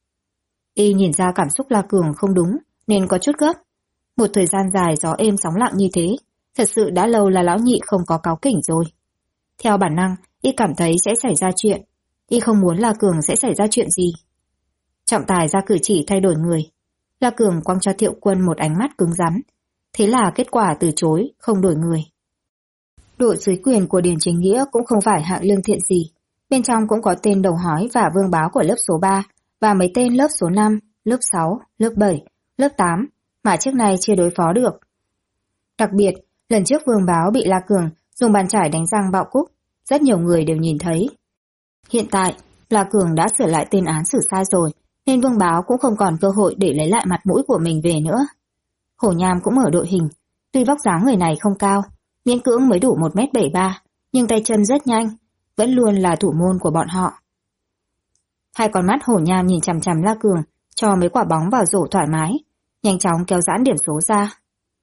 Y nhìn ra cảm xúc La Cường không đúng, nên có chút gấp. Một thời gian dài gió êm sóng lặng như thế, thật sự đã lâu là lão nhị không có cáu kỉnh rồi. Theo bản năng, Y cảm thấy sẽ xảy ra chuyện. Y không muốn La Cường sẽ xảy ra chuyện gì. Trọng tài ra cử chỉ thay đổi người. La Cường quăng cho Thiệu Quân một ánh mắt cứng rắn. Thế là kết quả từ chối, không đổi người. Đội dưới quyền của Điền Chính Nghĩa cũng không phải hạng lương thiện gì. Bên trong cũng có tên Đầu Hói và Vương Báo của lớp số 3 và mấy tên lớp số 5, lớp 6, lớp 7, lớp 8 mà trước nay chưa đối phó được. Đặc biệt, lần trước Vương Báo bị La Cường dùng bàn chải đánh răng bạo cúc, rất nhiều người đều nhìn thấy. Hiện tại, La Cường đã sửa lại tên án xử sai rồi, nên Vương Báo cũng không còn cơ hội để lấy lại mặt mũi của mình về nữa. Hổ Nham cũng ở đội hình, tuy vóc dáng người này không cao, miễn cưỡng mới đủ 1m73, nhưng tay chân rất nhanh, vẫn luôn là thủ môn của bọn họ. Hai con mắt Hổ Nham nhìn chằm chằm La Cường, cho mấy quả bóng vào rổ thoải mái, nhanh chóng kéo giãn điểm số ra.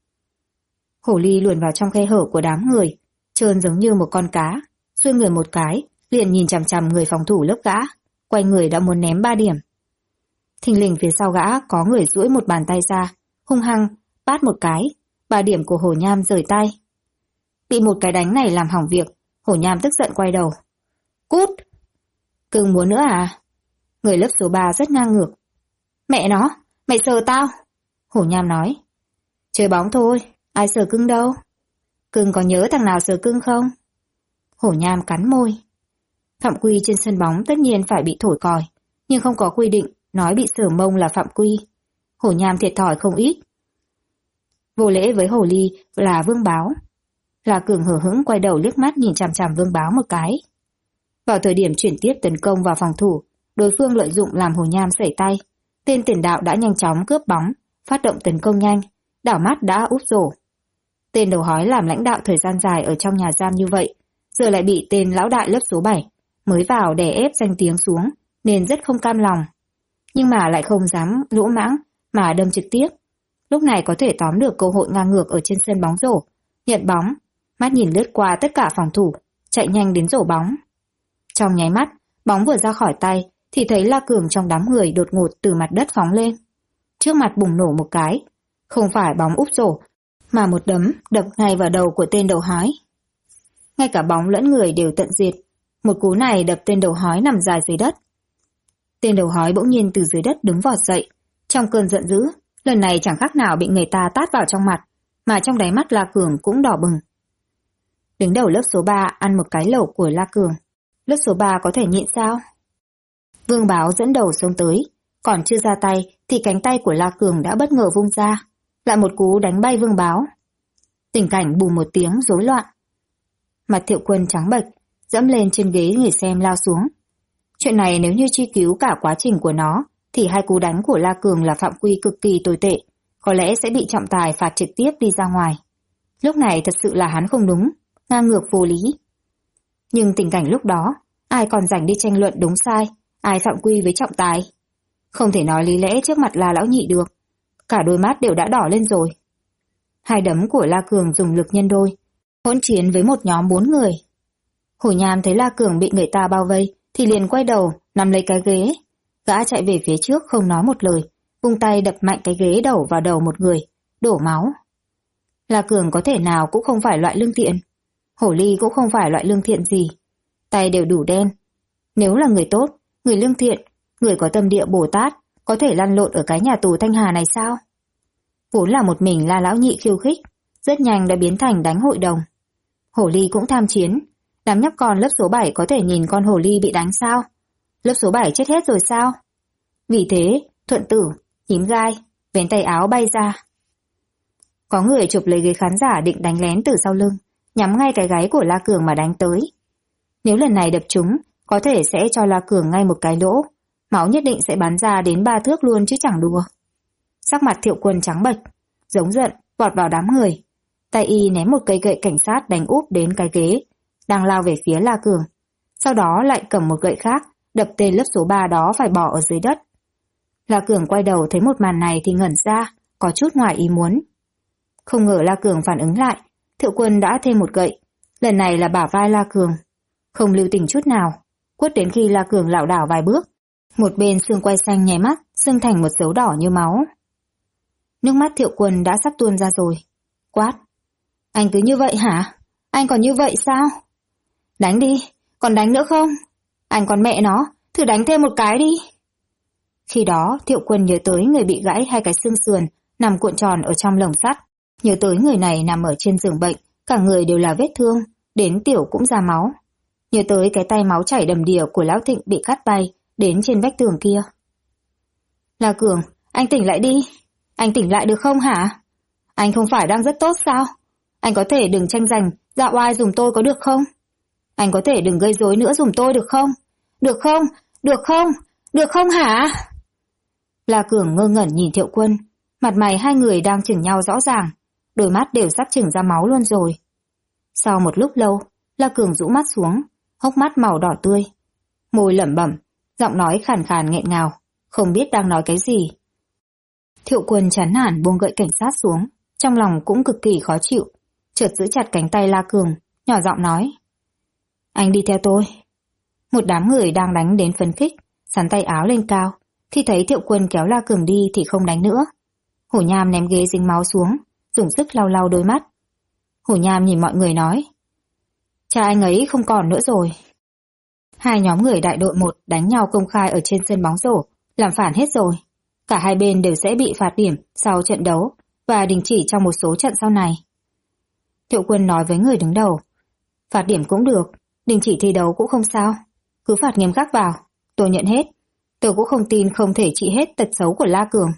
Hổ Ly luồn vào trong khe hở của đám người, trơn giống như một con cá, xuôi người một cái, liền nhìn chằm chằm người phòng thủ lớp gã, quay người đã muốn ném 3 điểm. Thình lình phía sau gã có người duỗi một bàn tay ra, hung hăng, pát một cái, 3 điểm của Hổ Nham rời tay. Bị một cái đánh này làm hỏng việc, Hổ Nham tức giận quay đầu. Cút! Cưng muốn nữa à? Người lớp số 3 rất ngang ngược. Mẹ nó, mày sờ tao! Hổ Nham nói. Chơi bóng thôi, ai sờ cưng đâu? Cưng có nhớ thằng nào sờ cưng không? Hổ Nham cắn môi. Phạm quy trên sân bóng tất nhiên phải bị thổi còi, nhưng không có quy định nói bị sờ mông là phạm quy. Hổ Nham thiệt thòi không ít. Vô lễ với Hổ Ly là Vương Báo. La Cường hờ hững quay đầu liếc mắt nhìn chằm chằm Vương Báo một cái. Vào thời điểm chuyển tiếp tấn công vào phòng thủ, đối phương lợi dụng làm Hổ Nham sẩy tay. Tên tiền đạo đã nhanh chóng cướp bóng, phát động tấn công nhanh, đảo mắt đã úp rổ. Tên Đầu Hói làm lãnh đạo thời gian dài ở trong nhà giam như vậy, giờ lại bị tên lão đại lớp số 7 mới vào đè ép danh tiếng xuống, nên rất không cam lòng. Nhưng mà lại không dám lỗ mãng mà đâm trực tiếp. Lúc này có thể tóm được cơ hội ngang ngược ở trên sân bóng rổ, nhận bóng, mắt nhìn lướt qua tất cả phòng thủ, chạy nhanh đến rổ bóng. Trong nháy mắt, bóng vừa ra khỏi tay thì thấy La Cường trong đám người đột ngột từ mặt đất phóng lên. Trước mặt bùng nổ một cái, không phải bóng úp rổ, mà một đấm đập ngay vào đầu của tên Đầu Hói. Ngay cả bóng lẫn người đều tận diệt, một cú này đập tên Đầu Hói nằm dài dưới đất. Tên Đầu Hói bỗng nhiên từ dưới đất đứng vọt dậy, trong cơn giận dữ, lần này chẳng khác nào bị người ta tát vào trong mặt, mà trong đáy mắt La Cường cũng đỏ bừng. Đứng đầu lớp số 3 ăn một cái lẩu của La Cường, lớp số 3 có thể nhịn sao? Vương Báo dẫn đầu xông tới, còn chưa ra tay thì cánh tay của La Cường đã bất ngờ vung ra, lại một cú đánh bay Vương Báo. Tình cảnh bùm một tiếng rối loạn. Mặt Thiệu Quân trắng bệch, dẫm lên trên ghế người xem lao xuống. Chuyện này nếu như truy cứu cả quá trình của nó, thì hai cú đánh của La Cường là phạm quy cực kỳ tồi tệ, có lẽ sẽ bị trọng tài phạt trực tiếp đi ra ngoài. Lúc này thật sự là hắn không đúng, ngang ngược vô lý. Nhưng tình cảnh lúc đó, ai còn rảnh đi tranh luận đúng sai, ai phạm quy với trọng tài? Không thể nói lý lẽ trước mặt La lão nhị được. Cả đôi mắt đều đã đỏ lên rồi. Hai đấm của La Cường dùng lực nhân đôi, hỗn chiến với một nhóm 4 người. Hổ Nham thấy La Cường bị người ta bao vây thì liền quay đầu nắm lấy cái ghế. Gã chạy về phía trước không nói một lời, vung tay đập mạnh cái ghế đầu vào đầu một người, đổ máu. La Cường có thể nào cũng không phải loại lương thiện. Hổ Ly cũng không phải loại lương thiện gì. Tay đều đủ đen. Nếu là người tốt, người lương thiện, người có tâm địa Bồ Tát, có thể lăn lộn ở cái nhà tù Thanh Hà này sao? Vốn là một mình La Lão Nhị khiêu khích, rất nhanh đã biến thành đánh hội đồng. Hổ Ly cũng tham chiến. Đám nhóc con lớp số 7 có thể nhìn con Hổ Ly bị đánh sao? Lớp số 7 chết hết rồi sao? Vì thế, Thuận Tử, Nhím Gai, vén tay áo bay ra. Có người chụp lấy ghế khán giả định đánh lén từ sau lưng, nhắm ngay cái gáy của La Cường mà đánh tới. Nếu lần này đập trúng, có thể sẽ cho La Cường ngay một cái lỗ, máu nhất định sẽ bắn ra đến 3 thước luôn chứ chẳng đùa. Sắc mặt Thiệu Quân trắng bệch, giống giận, vọt vào đám người. Tay y ném một cây gậy cảnh sát đánh úp đến cái ghế, đang lao về phía La Cường. Sau đó lại cầm một gậy khác, đập tên lớp số 3 đó phải bỏ ở dưới đất. La Cường quay đầu thấy một màn này thì ngẩn ra, có chút ngoài ý muốn. Không ngờ La Cường phản ứng lại, Thiệu Quân đã thêm một gậy, lần này là bả vai La Cường. Không lưu tình chút nào, quất đến khi La Cường lảo đảo vài bước. Một bên xương quai xanh nháy mắt, sưng thành một dấu đỏ như máu. Nước mắt Thiệu Quân đã sắp tuôn ra rồi. Quát. Anh cứ như vậy hả? Anh còn như vậy sao? Đánh đi, còn đánh nữa không? Anh còn mẹ nó, thử đánh thêm một cái đi. Khi đó, Thiệu Quân nhớ tới người bị gãy hai cái xương sườn, nằm cuộn tròn ở trong lồng sắt. Nhớ tới người này nằm ở trên giường bệnh, cả người đều là vết thương, đến tiểu cũng ra máu. Nhớ tới cái tay máu chảy đầm đìa của Lão Thịnh bị cắt bay, đến trên vách tường kia. La Cường, anh tỉnh lại đi. Anh tỉnh lại được không hả? Anh không phải đang rất tốt sao? Anh có thể đừng tranh giành, dạo oai dùm tôi có được không? Anh có thể đừng gây rối nữa dùm tôi được không? Được không? Được không? Được không hả? La Cường ngơ ngẩn nhìn Thiệu Quân, mặt mày hai người đang chừng nhau rõ ràng, đôi mắt đều sắp chừng ra máu luôn rồi. Sau một lúc lâu, La Cường rũ mắt xuống, hốc mắt màu đỏ tươi, môi lẩm bẩm, giọng nói khàn khàn nghẹn ngào, không biết đang nói cái gì. Thiệu Quân chán nản buông gậy cảnh sát xuống, trong lòng cũng cực kỳ khó chịu, chợt giữ chặt cánh tay La Cường, nhỏ giọng nói. Anh đi theo tôi. Một đám người đang đánh đến phấn khích, sắn tay áo lên cao, khi thấy Thiệu Quân kéo La Cường đi thì không đánh nữa. Hổ Nham ném ghế dính máu xuống, dùng sức lau lau đôi mắt. Hổ Nham nhìn mọi người nói. Cha anh ấy không còn nữa rồi. Hai nhóm người đại đội 1 đánh nhau công khai ở trên sân bóng rổ, làm phản hết rồi. Cả hai bên đều sẽ bị phạt điểm sau trận đấu và đình chỉ trong một số trận sau này. Thiệu Quân nói với người đứng đầu. Phạt điểm cũng được, đình chỉ thi đấu cũng không sao. Cứ phạt nghiêm khắc vào, tôi nhận hết. Tôi cũng không tin không thể trị hết tật xấu của La Cường.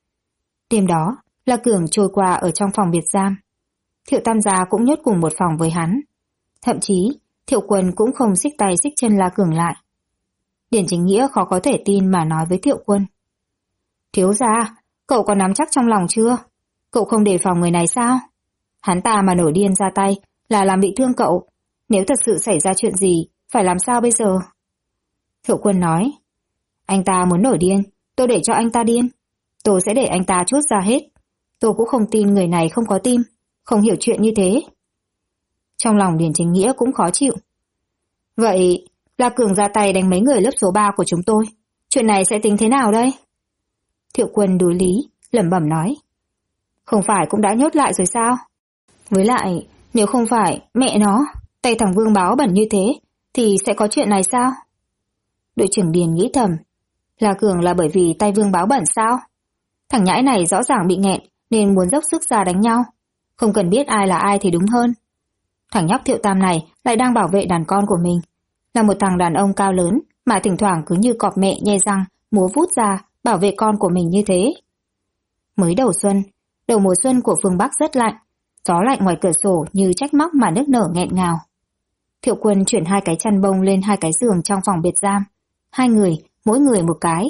Đêm đó, La Cường trôi qua ở trong phòng biệt giam. Thiệu Tam Gia cũng nhốt cùng một phòng với hắn. Thậm chí, Thiệu Quân cũng không xích tay xích chân La Cường lại. Điển Chính Nghĩa khó có thể tin mà nói với Thiệu Quân. Thiếu gia, cậu có nắm chắc trong lòng chưa? Cậu không đề phòng người này sao? Hắn ta mà nổi điên ra tay là làm bị thương cậu. Nếu thật sự xảy ra chuyện gì, phải làm sao bây giờ? Thiệu Quân nói. Anh ta muốn nổi điên, tôi để cho anh ta điên. Tôi sẽ để anh ta chuốt ra hết. Tôi cũng không tin người này không có tim, không hiểu chuyện như thế. Trong lòng Điền Chính Nghĩa cũng khó chịu. Vậy, La Cường ra tay đánh mấy người lớp số 3 của chúng tôi. Chuyện này sẽ tính thế nào đây? Thiệu Quân đối lý, lẩm bẩm nói. Không phải cũng đã nhốt lại rồi sao? Với lại, nếu không phải mẹ nó, tay thằng Vương báo bẩn như thế, thì sẽ có chuyện này sao? Đội trưởng Điền nghĩ thầm. La Cường là bởi vì tay Vương báo bẩn sao? Thằng nhãi này rõ ràng bị nghẹn nên muốn dốc sức ra đánh nhau. Không cần biết ai là ai thì đúng hơn. Thằng nhóc Thiệu Tam này lại đang bảo vệ đàn con của mình. Là một thằng đàn ông cao lớn mà thỉnh thoảng cứ như cọp mẹ nhe răng múa vút ra bảo vệ con của mình như thế. Mới đầu xuân, đầu mùa xuân của phương Bắc rất lạnh. Gió lạnh ngoài cửa sổ như trách móc mà nức nở nghẹn ngào. Thiệu Quân chuyển hai cái chăn bông lên hai cái giường trong phòng biệt giam. Hai người, mỗi người một cái.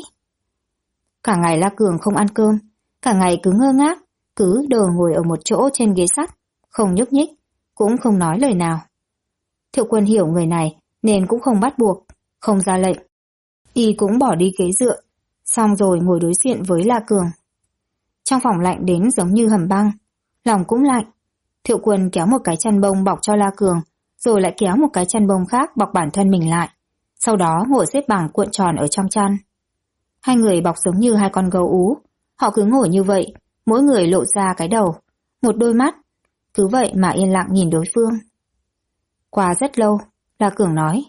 Cả ngày La Cường không ăn cơm, cả ngày cứ ngơ ngác, cứ đờ ngồi ở một chỗ trên ghế sắt, không nhúc nhích, cũng không nói lời nào. Thiệu Quân hiểu người này nên cũng không bắt buộc, không ra lệnh. Y cũng bỏ đi ghế dựa, xong rồi ngồi đối diện với La Cường. Trong phòng lạnh đến giống như hầm băng, lòng cũng lạnh. Thiệu Quân kéo một cái chăn bông bọc cho La Cường, rồi lại kéo một cái chăn bông khác bọc bản thân mình lại. Sau đó ngồi xếp bằng cuộn tròn ở trong chăn. Hai người bọc giống như hai con gấu ú. Họ cứ ngồi như vậy, mỗi người lộ ra cái đầu, một đôi mắt. Cứ vậy mà yên lặng nhìn đối phương. Qua rất lâu, La Cường nói.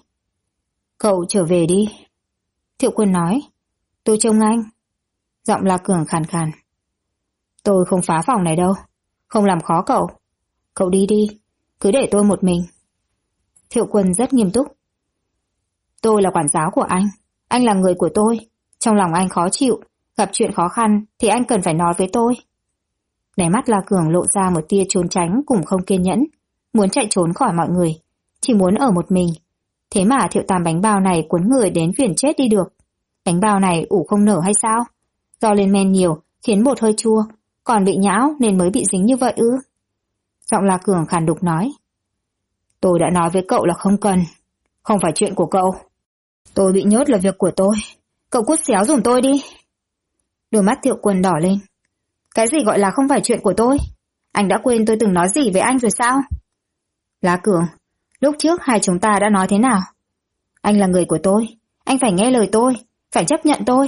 Cậu trở về đi. Thiệu Quân nói. Tôi trông anh. Giọng La Cường khàn khàn. Tôi không phá phòng này đâu, không làm khó cậu. Cậu đi đi, cứ để tôi một mình. Thiệu Quân rất nghiêm túc. Tôi là quản giáo của anh là người của tôi. Trong lòng anh khó chịu, gặp chuyện khó khăn thì anh cần phải nói với tôi. Đáy mắt La Cường lộ ra một tia trốn tránh cùng không kiên nhẫn, muốn chạy trốn khỏi mọi người, chỉ muốn ở một mình. Thế mà Thiệu Tam bánh bao này cuốn người đến phiền chết đi được. Bánh bao này ủ không nở hay sao? Do lên men nhiều khiến bột hơi chua, còn bị nhão nên mới bị dính như vậy ư? Giọng La Cường khàn đục nói. Tôi đã nói với cậu là không cần, không phải chuyện của cậu. Tôi bị nhốt là việc của tôi, cậu cút xéo giùm tôi đi. Đôi mắt Thiệu Quân đỏ lên. Cái gì gọi là không phải chuyện của tôi? Anh đã quên tôi từng nói gì với anh rồi sao? La Cường, lúc trước hai chúng ta đã nói thế nào? Anh là người của tôi, anh phải nghe lời tôi, phải chấp nhận tôi.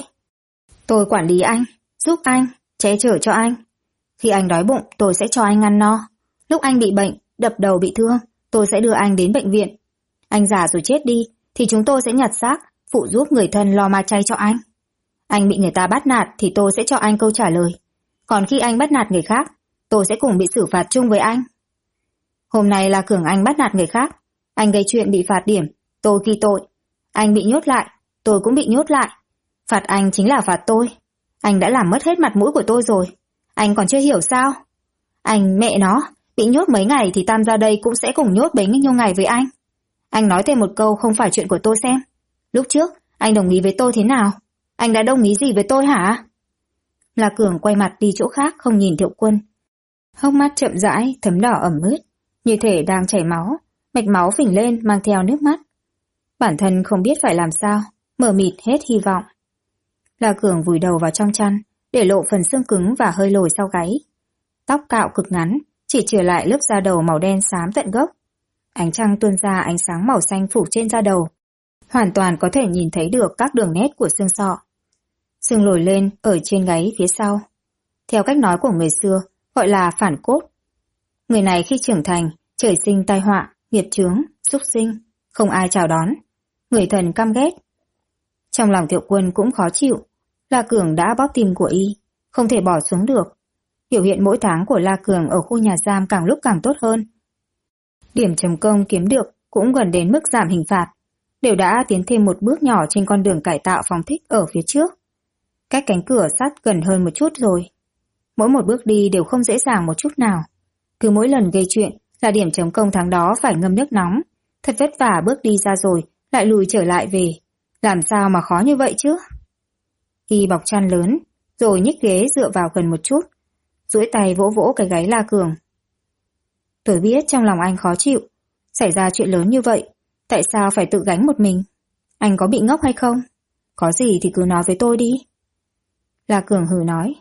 Tôi quản lý anh, giúp anh, che chở cho anh. Khi anh đói bụng, tôi sẽ cho anh ăn no. Lúc anh bị bệnh, đập đầu bị thương, tôi sẽ đưa anh đến bệnh viện. Anh già rồi chết đi, thì chúng tôi sẽ nhặt xác, phụ giúp người thân lo ma chay cho anh. Anh bị người ta bắt nạt thì tôi sẽ cho anh câu trả lời. Còn khi anh bắt nạt người khác, tôi sẽ cùng bị xử phạt chung với anh. Hôm nay là Cường anh bắt nạt người khác. Anh gây chuyện bị phạt điểm, tôi ghi tội. Anh bị nhốt lại, tôi cũng bị nhốt lại. Phạt anh chính là phạt tôi. Anh đã làm mất hết mặt mũi của tôi rồi. Anh còn chưa hiểu sao? Anh mẹ nó, bị nhốt mấy ngày thì Tam ra đây cũng sẽ cùng nhốt bấy nhiêu ngày với anh. Anh nói thêm một câu không phải chuyện của tôi xem. Lúc trước, anh đồng ý với tôi thế nào? Anh đã đồng ý gì với tôi hả? La Cường quay mặt đi chỗ khác không nhìn Thiệu Quân. Hốc mắt chậm rãi, thấm đỏ ẩm ướt, như thể đang chảy máu, mạch máu phình lên mang theo nước mắt. Bản thân không biết phải làm sao, mờ mịt hết hy vọng. La Cường vùi đầu vào trong chăn, để lộ phần xương cứng và hơi lồi sau gáy. Tóc cạo cực ngắn, chỉ trừ lại lớp da đầu màu đen xám tận gốc. Ánh trăng tuôn ra ánh sáng màu xanh phủ trên da đầu, hoàn toàn có thể nhìn thấy được các đường nét của xương sọ. Xương lồi lên ở trên gáy phía sau. Theo cách nói của người xưa, gọi là phản cốt. Người này khi trưởng thành, trời sinh tai họa, nghiệp chướng, súc sinh, không ai chào đón. Người thần căm ghét. Trong lòng Thiệu Quân cũng khó chịu. La Cường đã bóp tim của y, không thể bỏ xuống được. Biểu hiện mỗi tháng của La Cường ở khu nhà giam càng lúc càng tốt hơn. Điểm chấm công kiếm được cũng gần đến mức giảm hình phạt, đều đã tiến thêm một bước nhỏ trên con đường cải tạo phóng thích ở phía trước. Cách cánh cửa sắt gần hơn một chút rồi. Mỗi một bước đi đều không dễ dàng một chút nào. Cứ mỗi lần gây chuyện là điểm chấm công tháng đó phải ngâm nước nóng. Thật vất vả bước đi ra rồi, lại lùi trở lại về. Làm sao mà khó như vậy chứ? Y bọc chăn lớn, rồi nhích ghế dựa vào gần một chút, duỗi tay vỗ vỗ cái gáy La Cường. Tôi biết trong lòng anh khó chịu. Xảy ra chuyện lớn như vậy, tại sao phải tự gánh một mình? Anh có bị ngốc hay không? Có gì thì cứ nói với tôi đi. La Cường hừ nói.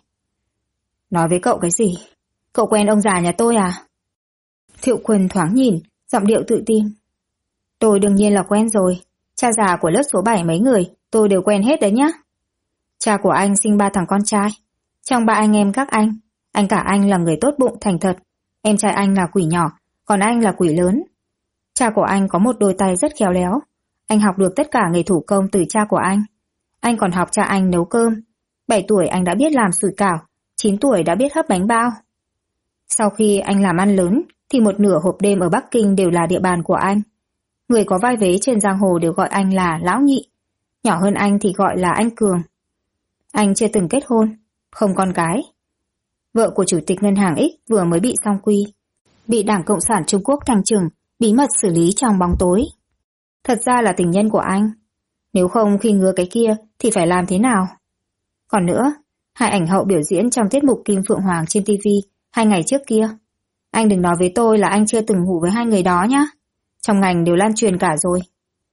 Nói với cậu cái gì? Cậu quen ông già nhà tôi à? Thiệu Quân thoáng nhìn, giọng điệu tự tin. Tôi đương nhiên là quen rồi. Cha già của lớp số 7 mấy người, tôi đều quen hết đấy nhá. Cha của anh sinh 3 thằng con trai. Trong 3 anh em các anh cả anh là người tốt bụng thành thật. Em trai anh là quỷ nhỏ, còn anh là quỷ lớn. Cha của anh có một đôi tay rất khéo léo. Anh học được tất cả nghề thủ công từ cha của anh. Anh còn học cha anh nấu cơm. 7 tuổi anh đã biết làm sủi cảo, 9 tuổi đã biết hấp bánh bao. Sau khi anh làm ăn lớn, thì một nửa hộp đêm ở Bắc Kinh đều là địa bàn của anh. Người có vai vế trên giang hồ đều gọi anh là Lão Nhị. Nhỏ hơn anh thì gọi là anh Cường. Anh chưa từng kết hôn, không con cái. Vợ của Chủ tịch Ngân hàng X vừa mới bị song quy, bị Đảng Cộng sản Trung Quốc thanh trừng, bí mật xử lý trong bóng tối. Thật ra là tình nhân của anh. Nếu không khi ngứa cái kia thì phải làm thế nào? Còn nữa, hai ảnh hậu biểu diễn trong tiết mục Kim Phượng Hoàng trên TV 2 ngày trước kia. Anh đừng nói với tôi là anh chưa từng ngủ với hai người đó nhá. Trong ngành đều lan truyền cả rồi.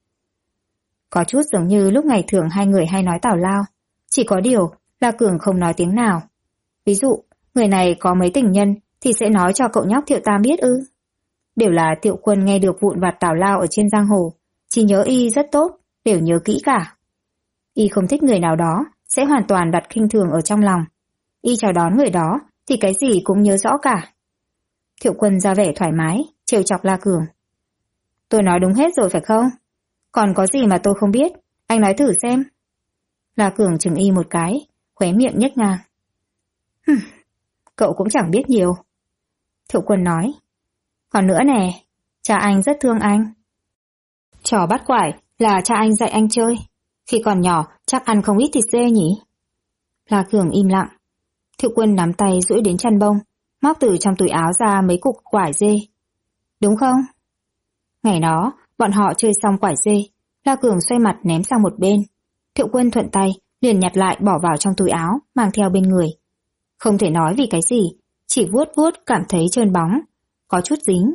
Có chút giống như lúc ngày thường hai người hay nói tào lao. Chỉ có điều là Cường không nói tiếng nào. Ví dụ, người này có mấy tình nhân thì sẽ nói cho cậu nhóc Thiệu Tam biết ư? Đều là Thiệu Quân nghe được vụn vặt tào lao ở trên giang hồ, chỉ nhớ y rất tốt, đều nhớ kỹ cả. Y không thích người nào đó, sẽ hoàn toàn đặt khinh thường ở trong lòng. Y chào đón người đó, thì cái gì cũng nhớ rõ cả. Thiệu Quân ra vẻ thoải mái, trêu chọc La Cường. Tôi nói đúng hết rồi phải không? Còn có gì mà tôi không biết, anh nói thử xem. La Cường chừng y một cái, khóe miệng nhếch ngang. Cậu cũng chẳng biết nhiều. Thiệu Quân nói. Còn nữa nè, cha anh rất thương anh. Trò bắt quải là cha anh dạy anh chơi. Khi còn nhỏ chắc ăn không ít thịt dê nhỉ? La Cường im lặng. Thiệu Quân nắm tay duỗi đến chăn bông, móc từ trong túi áo ra mấy cục quải dê. Đúng không? Ngày đó, bọn họ chơi xong quải dê, La Cường xoay mặt ném sang một bên. Thiệu Quân thuận tay, liền nhặt lại bỏ vào trong túi áo, mang theo bên người. Không thể nói vì cái gì, chỉ vuốt vuốt cảm thấy trơn bóng, có chút dính.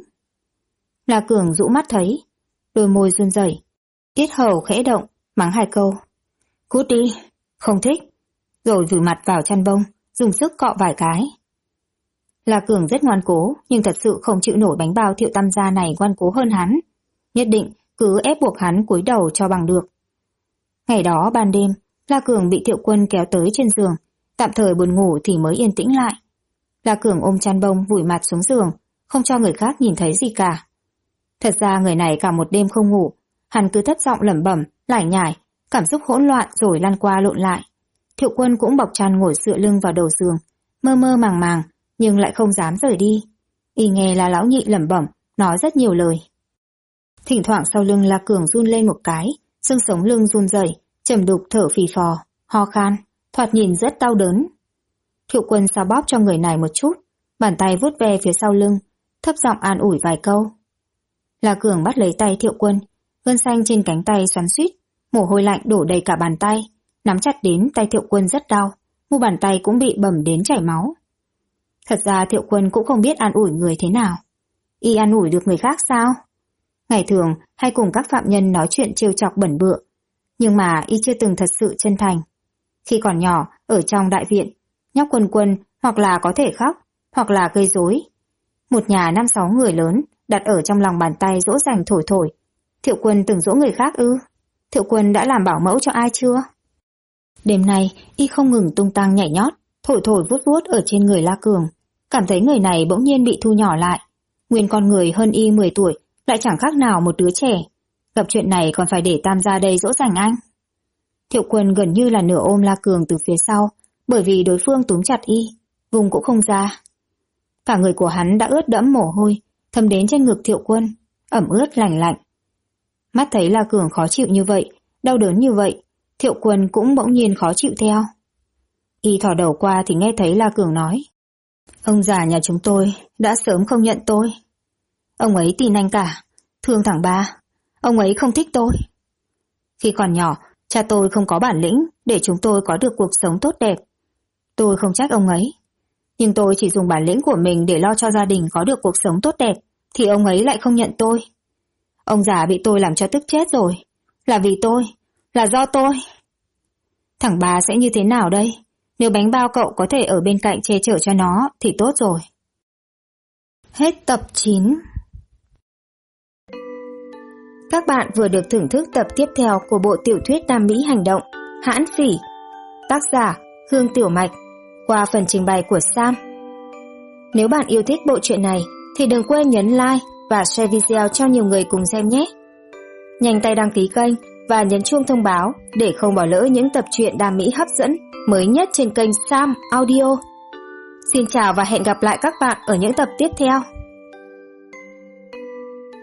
La Cường rũ mắt thấy, đôi môi run rẩy, tiết hầu khẽ động, mắng hai câu. Cút đi, không thích. Rồi vùi mặt vào chăn bông, dùng sức cọ vài cái. La Cường rất ngoan cố, nhưng thật sự không chịu nổi bánh bao Thiệu Tam gia này ngoan cố hơn hắn. Nhất định cứ ép buộc hắn cúi đầu cho bằng được. Ngày đó ban đêm, La Cường bị Thiệu Quân kéo tới trên giường, tạm thời buồn ngủ thì mới yên tĩnh lại. La Cường ôm chăn bông vùi mặt xuống giường, không cho người khác nhìn thấy gì cả. Thật ra người này cả một đêm không ngủ, hắn cứ thấp giọng lẩm bẩm, lải nhải, cảm xúc hỗn loạn rồi lăn qua lộn lại. Thiệu Quân cũng bọc chăn ngồi dựa lưng vào đầu giường, mơ mơ màng màng, nhưng lại không dám rời đi. Y nghe là lão nhị lẩm bẩm, nói rất nhiều lời. Thỉnh thoảng sau lưng La Cường run lên một cái, xương sống lưng run rẩy, trầm đục thở phì phò, ho khan, thoạt nhìn rất đau đớn. Thiệu Quân xoa bóp cho người này một chút, bàn tay vuốt ve phía sau lưng, thấp giọng an ủi vài câu. La Cường bắt lấy tay Thiệu Quân, gân xanh trên cánh tay xoắn xuýt, mồ hôi lạnh đổ đầy cả bàn tay, nắm chặt đến tay Thiệu Quân rất đau, mu bàn tay cũng bị bầm đến chảy máu. Thật ra Thiệu Quân cũng không biết an ủi người thế nào. Y an ủi được người khác sao? Ngày thường hay cùng các phạm nhân nói chuyện trêu chọc bẩn bựa, nhưng mà y chưa từng thật sự chân thành. Khi còn nhỏ, ở trong đại viện, nhóc Quân Quân hoặc là có thể khóc, hoặc là gây rối. Một nhà 5-6 người lớn đặt ở trong lòng bàn tay dỗ dành thổi thổi. Thiệu Quân từng dỗ người khác ư? Thiệu Quân đã làm bảo mẫu cho ai chưa? Đêm nay, y không ngừng tung tăng nhảy nhót, thổi thổi vuốt vuốt ở trên người La Cường. Cảm thấy người này bỗng nhiên bị thu nhỏ lại. Nguyên con người hơn y 10 tuổi, lại chẳng khác nào một đứa trẻ. Gặp chuyện này còn phải để Tam ra đây dỗ dành anh. Thiệu Quân gần như là nửa ôm La Cường từ phía sau, bởi vì đối phương túm chặt y, vùng cũng không ra. Cả người của hắn đã ướt đẫm mồ hôi, thấm đến trên ngực Thiệu Quân, ẩm ướt lạnh lạnh. Mắt thấy La Cường khó chịu như vậy, đau đớn như vậy, Thiệu Quân cũng bỗng nhiên khó chịu theo. Y thò đầu qua thì nghe thấy La Cường nói. Ông già nhà chúng tôi đã sớm không nhận tôi. Ông ấy tin anh cả, thương thằng ba. Ông ấy không thích tôi. Khi còn nhỏ, cha tôi không có bản lĩnh để chúng tôi có được cuộc sống tốt đẹp. Tôi không trách ông ấy. Nhưng tôi chỉ dùng bản lĩnh của mình để lo cho gia đình có được cuộc sống tốt đẹp, thì ông ấy lại không nhận tôi. Ông già bị tôi làm cho tức chết rồi. Là vì tôi, là do tôi. Thằng ba sẽ như thế nào đây? Nếu bánh bao cậu có thể ở bên cạnh che chở cho nó thì tốt rồi. Hết tập 9. Các bạn vừa được thưởng thức tập tiếp theo của bộ tiểu thuyết Nam Mỹ hành động Hãn Phỉ, tác giả Hương Tiểu Mạch, qua phần trình bày của Sam. Nếu bạn yêu thích bộ truyện này thì đừng quên nhấn like và share video cho nhiều người cùng xem nhé. Nhanh tay đăng ký kênh và nhấn chuông thông báo để không bỏ lỡ những tập truyện Nam Mỹ hấp dẫn mới nhất trên kênh Sam Audio. Xin chào và hẹn gặp lại các bạn ở những tập tiếp theo.